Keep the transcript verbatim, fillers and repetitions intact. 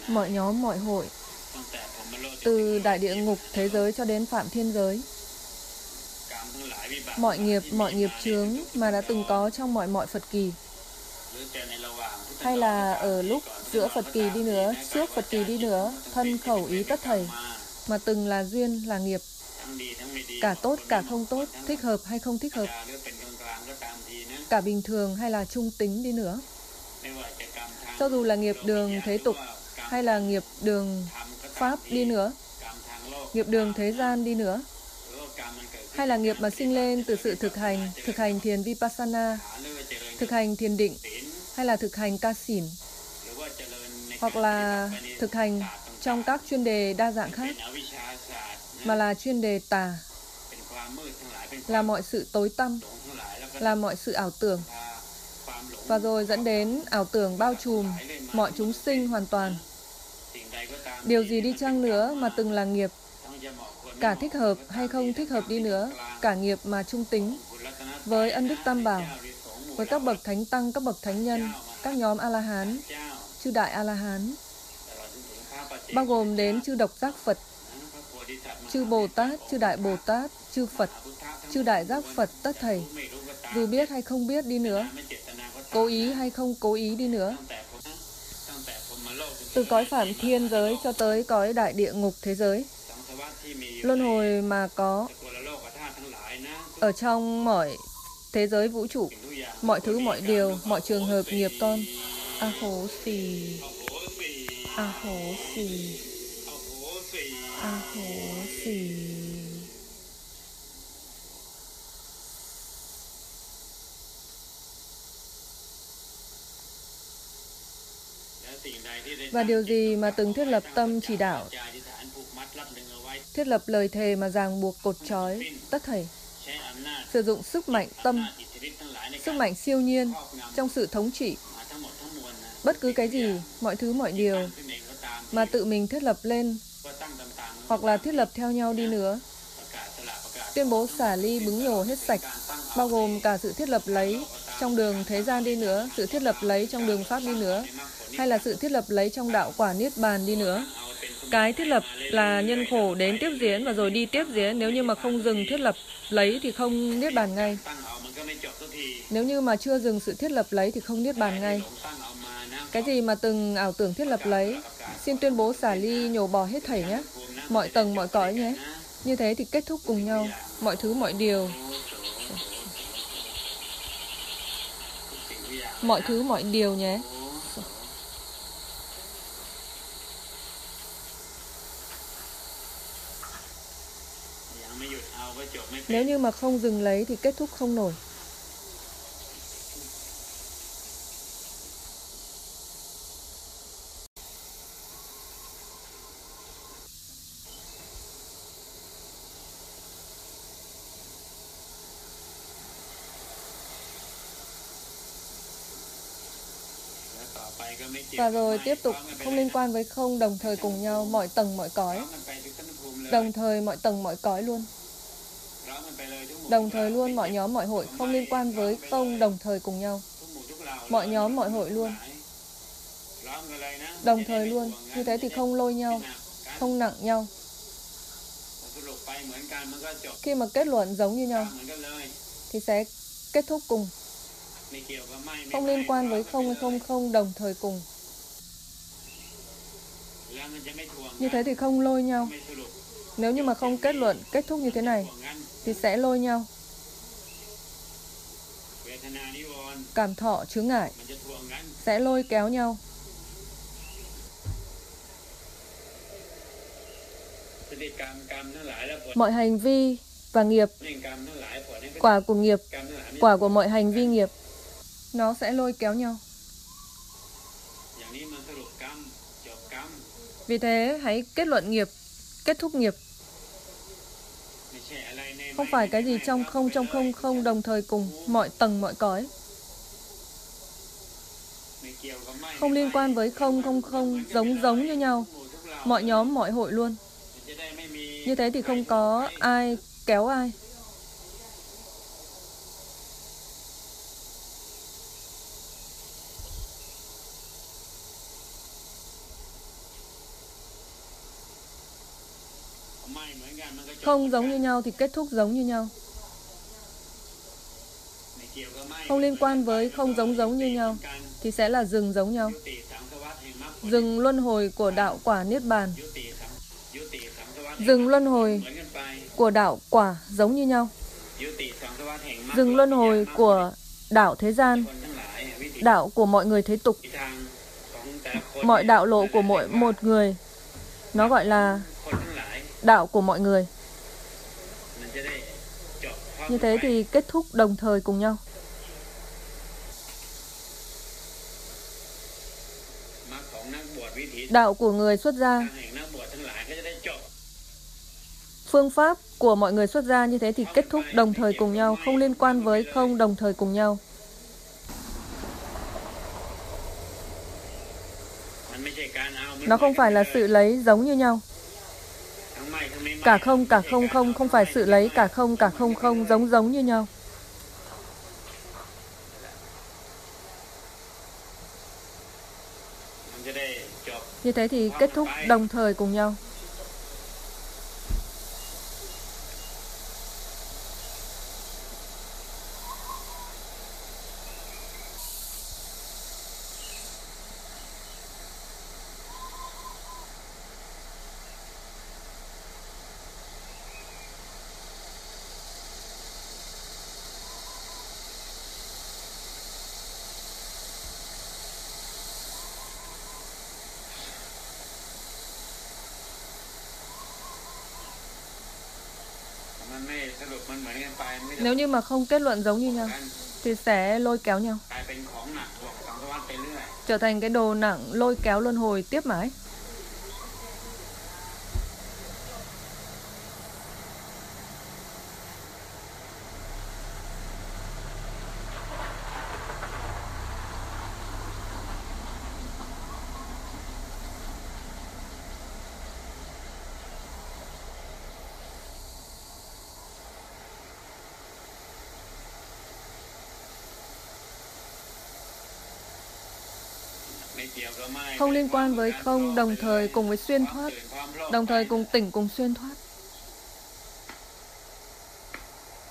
mọi nhóm, mọi hội, từ đại địa ngục thế giới cho đến phạm thiên giới. Mọi nghiệp, mọi nghiệp chướng mà đã từng có trong mọi mọi Phật kỳ, hay là ở lúc giữa Phật kỳ đi nữa, trước Phật kỳ đi nữa, thân khẩu ý tất thầy, mà từng là duyên, là nghiệp, cả tốt, cả không tốt, thích hợp hay không thích hợp, cả bình thường hay là trung tính đi nữa. Cho dù là nghiệp đường thế tục, hay là nghiệp đường Pháp đi nữa, nghiệp đường thế gian đi nữa, hay là nghiệp mà sinh lên từ sự thực hành, thực hành thiền Vipassana, thực hành thiền định, hay là thực hành ca xỉn, hoặc là thực hành trong các chuyên đề đa dạng khác, mà là chuyên đề tà, là mọi sự tối tăm, là mọi sự ảo tưởng, và rồi dẫn đến ảo tưởng bao trùm mọi chúng sinh hoàn toàn. Điều gì đi chăng nữa mà từng là nghiệp, cả thích hợp hay không thích hợp đi nữa, cả nghiệp mà trung tính, với ân đức Tam Bảo, với các bậc thánh tăng, các bậc thánh nhân, các nhóm A-la-hán, chư đại A-la-hán, bao gồm đến chư độc giác Phật, chư Bồ Tát, chư đại Bồ Tát, chư Phật, chư đại giác Phật tất thầy, dù biết hay không biết đi nữa, cố ý hay không cố ý đi nữa, từ cõi phạm thiên giới cho tới cõi đại địa ngục thế giới, luân hồi mà có ở trong mọi thế giới vũ trụ, mọi thứ, mọi điều, mọi trường hợp nghiệp con. A hố xì, a hố xì, a hố xì. Và điều gì mà từng thiết lập tâm chỉ đạo, thiết lập lời thề mà ràng buộc cột trói tất thảy, sử dụng sức mạnh tâm, sức mạnh siêu nhiên trong sự thống trị bất cứ cái gì, mọi thứ, mọi điều mà tự mình thiết lập lên, hoặc là thiết lập theo nhau đi nữa, tuyên bố xả ly bứng nhổ hết sạch, bao gồm cả sự thiết lập lấy trong đường thế gian đi nữa, sự thiết lập lấy trong đường Pháp đi nữa, hay là sự thiết lập lấy trong đạo quả Niết Bàn đi nữa. Cái thiết lập là nhân khổ đến tiếp diễn và rồi đi tiếp diễn. Nếu như mà không dừng thiết lập lấy thì không Niết Bàn ngay. Nếu như mà chưa dừng sự thiết lập lấy thì không Niết Bàn ngay. Cái gì mà từng ảo tưởng thiết lập lấy, xin tuyên bố xả ly nhổ bỏ hết thảy nhé. Mọi tầng, mọi cõi nhé. Như thế thì kết thúc cùng nhau. Mọi thứ, mọi điều. Mọi thứ, mọi điều nhé. Nếu như mà không dừng lấy thì kết thúc không nổi. Và rồi tiếp tục không liên quan với không, đồng thời cùng nhau, mọi tầng, mọi cõi. Đồng thời mọi tầng, mọi cõi luôn. Đồng thời luôn mọi nhóm, mọi hội, không liên quan với không, đồng thời cùng nhau. Mọi nhóm, mọi hội luôn. Đồng thời luôn. Như thế thì không lôi nhau, không nặng nhau. Khi mà kết luận giống như nhau thì sẽ kết thúc cùng. Không liên quan với không hay không không, đồng thời cùng. Như thế thì không lôi nhau. Nếu như mà không kết luận, kết thúc như thế này thì sẽ lôi nhau. Cảm thọ chướng ngại sẽ lôi kéo nhau. Mọi hành vi và nghiệp, quả của nghiệp, quả của mọi hành vi nghiệp, nó sẽ lôi kéo nhau. Vì thế hãy kết luận nghiệp, kết thúc nghiệp. Không phải cái gì trong không, trong không, không, đồng thời cùng, mọi tầng, mọi cõi. Không liên quan với không, không, không, giống giống như nhau. Mọi nhóm, mọi hội luôn. Như thế thì không có ai kéo ai. Không giống như nhau thì kết thúc giống như nhau. Không liên quan với không giống giống như nhau thì sẽ là rừng giống nhau. Rừng luân hồi của đạo quả Niết Bàn. Rừng luân hồi của đạo quả giống như nhau. Rừng luân hồi của đạo thế gian, đạo của mọi người thế tục, mọi đạo lộ của mỗi một người, nó gọi là đạo của mọi người. Như thế thì kết thúc đồng thời cùng nhau. Đạo của người xuất gia, phương pháp của mọi người xuất gia, như thế thì kết thúc đồng thời cùng nhau, không liên quan với không đồng thời cùng nhau. Nó không phải là sự lấy giống như nhau. Cả không, cả không không, không phải sự lấy cả không, cả không không, giống giống như nhau. Như thế thì kết thúc đồng thời cùng nhau. Nếu như mà không kết luận giống như nhau thì sẽ lôi kéo nhau, trở thành cái đồ nặng lôi kéo luân hồi tiếp mãi. Không liên quan với không đồng thời cùng với xuyên thoát, đồng thời cùng tỉnh cùng xuyên thoát.